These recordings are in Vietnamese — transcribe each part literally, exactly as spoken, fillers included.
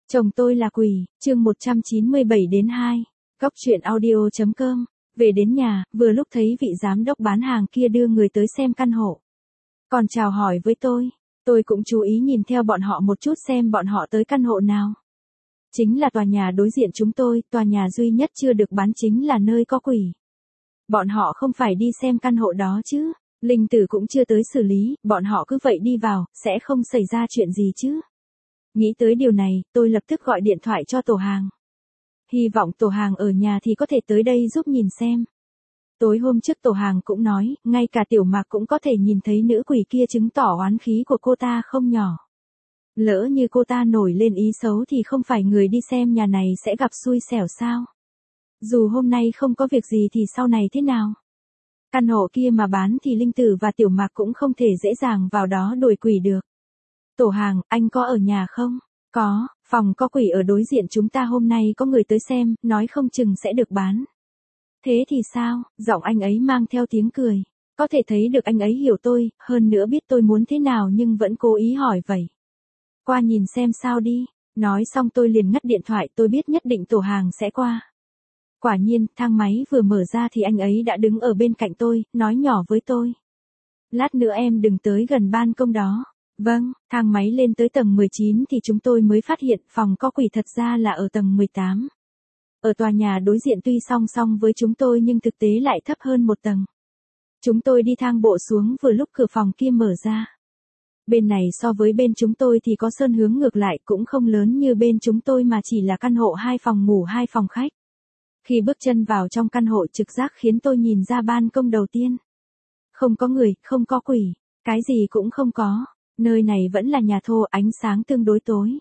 Chồng tôi là quỷ, chương một trăm chín mươi bảy đến hai. Góc truyện audio chấm com. Về đến nhà, vừa lúc thấy vị giám đốc bán hàng kia đưa người tới xem căn hộ. Còn chào hỏi với tôi. Tôi cũng chú ý nhìn theo bọn họ một chút xem bọn họ tới căn hộ nào. Chính là tòa nhà đối diện chúng tôi, tòa nhà duy nhất chưa được bán chính là nơi có quỷ. Bọn họ không phải đi xem căn hộ đó chứ. Linh tử cũng chưa tới xử lý, bọn họ cứ vậy đi vào, sẽ không xảy ra chuyện gì chứ. Nghĩ tới điều này, tôi lập tức gọi điện thoại cho tổ hàng. Hy vọng tổ hàng ở nhà thì có thể tới đây giúp nhìn xem. Tối hôm trước tổ hàng cũng nói, ngay cả Tiểu Mạc cũng có thể nhìn thấy nữ quỷ kia, chứng tỏ oán khí của cô ta không nhỏ. Lỡ như cô ta nổi lên ý xấu thì không phải người đi xem nhà này sẽ gặp xui xẻo sao? Dù hôm nay không có việc gì thì sau này thế nào? Căn hộ kia mà bán thì Linh Tử và Tiểu Mạc cũng không thể dễ dàng vào đó đuổi quỷ được. Tổ hàng, anh có ở nhà không? Có, phòng có quỷ ở đối diện chúng ta hôm nay có người tới xem, nói không chừng sẽ được bán. Thế thì sao? Giọng anh ấy mang theo tiếng cười. Có thể thấy được anh ấy hiểu tôi, hơn nữa biết tôi muốn thế nào nhưng vẫn cố ý hỏi vậy. Qua nhìn xem sao đi. Nói xong tôi liền ngắt điện thoại, tôi biết nhất định tổ hàng sẽ qua. Quả nhiên, thang máy vừa mở ra thì anh ấy đã đứng ở bên cạnh tôi, nói nhỏ với tôi. Lát nữa em đừng tới gần ban công đó. Vâng, thang máy lên tới tầng mười chín thì chúng tôi mới phát hiện phòng có quỷ thật ra là ở tầng mười tám. Ở tòa nhà đối diện tuy song song với chúng tôi nhưng thực tế lại thấp hơn một tầng. Chúng tôi đi thang bộ xuống vừa lúc cửa phòng kia mở ra. Bên này so với bên chúng tôi thì có sơn hướng ngược lại, cũng không lớn như bên chúng tôi mà chỉ là căn hộ hai phòng ngủ hai phòng khách. Khi bước chân vào trong căn hộ, trực giác khiến tôi nhìn ra ban công đầu tiên. Không có người, không có quỷ, cái gì cũng không có. Nơi này vẫn là nhà thô, ánh sáng tương đối tối.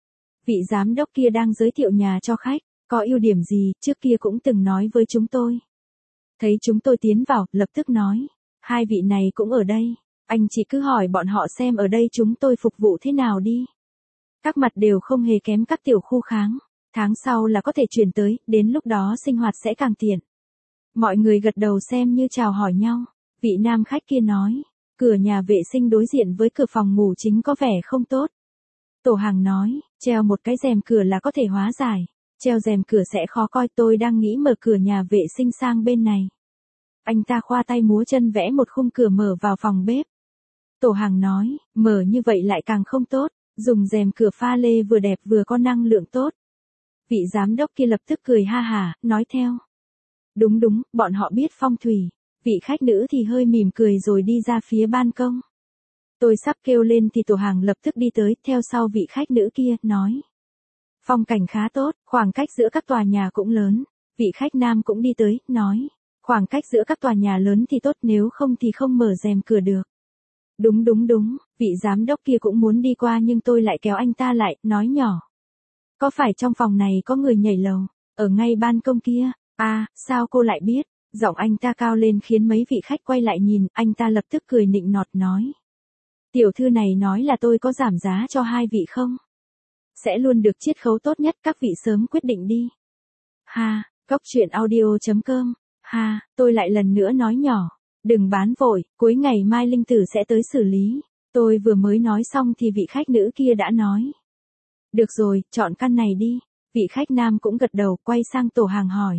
Vị giám đốc kia đang giới thiệu nhà cho khách, có ưu điểm gì, trước kia cũng từng nói với chúng tôi. Thấy chúng tôi tiến vào, lập tức nói, hai vị này cũng ở đây, anh chỉ cứ hỏi bọn họ xem ở đây chúng tôi phục vụ thế nào đi. Các mặt đều không hề kém các tiểu khu kháng, tháng sau là có thể chuyển tới, đến lúc đó sinh hoạt sẽ càng tiện. Mọi người gật đầu xem như chào hỏi nhau, vị nam khách kia nói. Cửa nhà vệ sinh đối diện với cửa phòng ngủ chính có vẻ không tốt. Tổ hàng nói, treo một cái rèm cửa là có thể hóa giải. Treo rèm cửa sẽ khó coi, tôi đang nghĩ mở cửa nhà vệ sinh sang bên này. Anh ta khoa tay múa chân vẽ một khung cửa mở vào phòng bếp. Tổ hàng nói, mở như vậy lại càng không tốt, dùng rèm cửa pha lê vừa đẹp vừa có năng lượng tốt. Vị giám đốc kia lập tức cười ha hả, nói theo. Đúng đúng, bọn họ biết phong thủy. Vị khách nữ thì hơi mỉm cười rồi đi ra phía ban công. Tôi sắp kêu lên thì tổ hàng lập tức đi tới, theo sau vị khách nữ kia, nói. Phong cảnh khá tốt, khoảng cách giữa các tòa nhà cũng lớn. Vị khách nam cũng đi tới, nói. Khoảng cách giữa các tòa nhà lớn thì tốt, nếu không thì không mở rèm cửa được. Đúng đúng đúng, vị giám đốc kia cũng muốn đi qua nhưng tôi lại kéo anh ta lại, nói nhỏ. Có phải trong phòng này có người nhảy lầu, ở ngay ban công kia? À, sao cô lại biết? Giọng anh ta cao lên khiến mấy vị khách quay lại nhìn, anh ta lập tức cười nịnh nọt nói. Tiểu thư này nói là tôi có giảm giá cho hai vị không? Sẽ luôn được chiết khấu tốt nhất, các vị sớm quyết định đi. Ha, góc truyện audio chấm com. Ha, tôi lại lần nữa nói nhỏ. Đừng bán vội, cuối ngày mai Linh Tử sẽ tới xử lý. Tôi vừa mới nói xong thì vị khách nữ kia đã nói. Được rồi, chọn căn này đi. Vị khách nam cũng gật đầu, quay sang tổ hàng hỏi.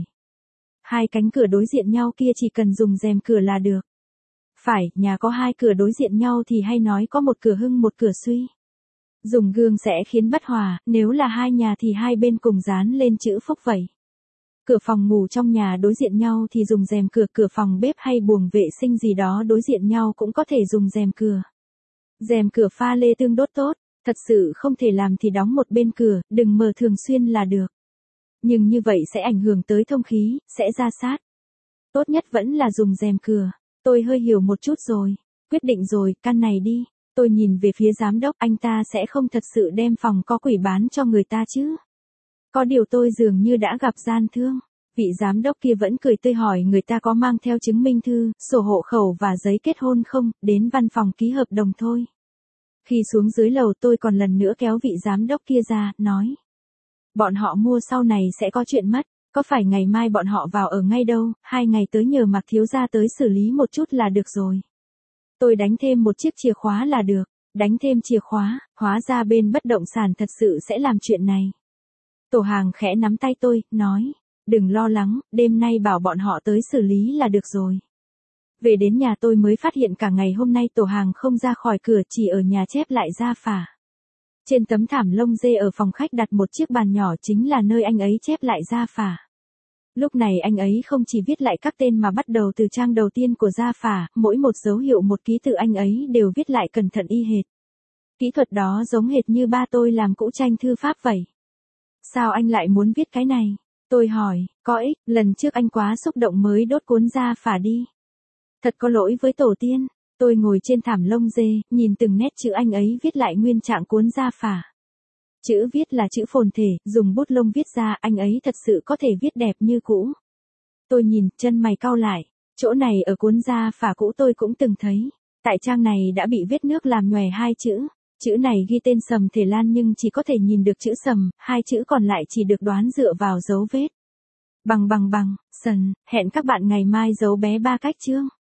Hai cánh cửa đối diện nhau kia chỉ cần dùng rèm cửa là được. Phải, nhà có hai cửa đối diện nhau thì hay nói có một cửa hưng một cửa suy. Dùng gương sẽ khiến bất hòa, nếu là hai nhà thì hai bên cùng dán lên chữ phúc vậy. Cửa phòng ngủ trong nhà đối diện nhau thì dùng rèm cửa, cửa phòng bếp hay buồng vệ sinh gì đó đối diện nhau cũng có thể dùng rèm cửa. Rèm cửa pha lê tương đối tốt, thật sự không thể làm thì đóng một bên cửa, đừng mở thường xuyên là được. Nhưng như vậy sẽ ảnh hưởng tới thông khí, sẽ ra sát. Tốt nhất vẫn là dùng rèm cửa. Tôi hơi hiểu một chút rồi. Quyết định rồi, căn này đi. Tôi nhìn về phía giám đốc, anh ta sẽ không thật sự đem phòng có quỷ bán cho người ta chứ. Có điều tôi dường như đã gặp gian thương. Vị giám đốc kia vẫn cười tươi hỏi người ta có mang theo chứng minh thư, sổ hộ khẩu và giấy kết hôn không, đến văn phòng ký hợp đồng thôi. Khi xuống dưới lầu tôi còn lần nữa kéo vị giám đốc kia ra, nói. Bọn họ mua sau này sẽ có chuyện mất, có phải ngày mai bọn họ vào ở ngay đâu, hai ngày tới nhờ Mạc thiếu gia tới xử lý một chút là được rồi. Tôi đánh thêm một chiếc chìa khóa là được, đánh thêm chìa khóa, hóa ra bên bất động sản thật sự sẽ làm chuyện này. Tổ hàng khẽ nắm tay tôi, nói, đừng lo lắng, đêm nay bảo bọn họ tới xử lý là được rồi. Về đến nhà tôi mới phát hiện cả ngày hôm nay tổ hàng không ra khỏi cửa, chỉ ở nhà chép lại gia phả. Trên tấm thảm lông dê ở phòng khách đặt một chiếc bàn nhỏ chính là nơi anh ấy chép lại gia phả. Lúc này anh ấy không chỉ viết lại các tên mà bắt đầu từ trang đầu tiên của gia phả, mỗi một dấu hiệu một ký tự anh ấy đều viết lại cẩn thận y hệt. Kỹ thuật đó giống hệt như ba tôi làm cũ tranh thư pháp vậy. Sao anh lại muốn viết cái này? Tôi hỏi, có ích, lần trước anh quá xúc động mới đốt cuốn gia phả đi. Thật có lỗi với tổ tiên. Tôi ngồi trên thảm lông dê, nhìn từng nét chữ anh ấy viết lại nguyên trạng cuốn gia phả. Chữ viết là chữ phồn thể, dùng bút lông viết ra, anh ấy thật sự có thể viết đẹp như cũ. Tôi nhìn, chân mày cau lại, chỗ này ở cuốn gia phả cũ tôi cũng từng thấy. Tại trang này đã bị vết nước làm nhòe hai chữ. Chữ này ghi tên Sầm Thể Lan nhưng chỉ có thể nhìn được chữ Sầm, hai chữ còn lại chỉ được đoán dựa vào dấu vết. Bằng bằng bằng, sần, hẹn các bạn ngày mai giấu bé ba cách chương.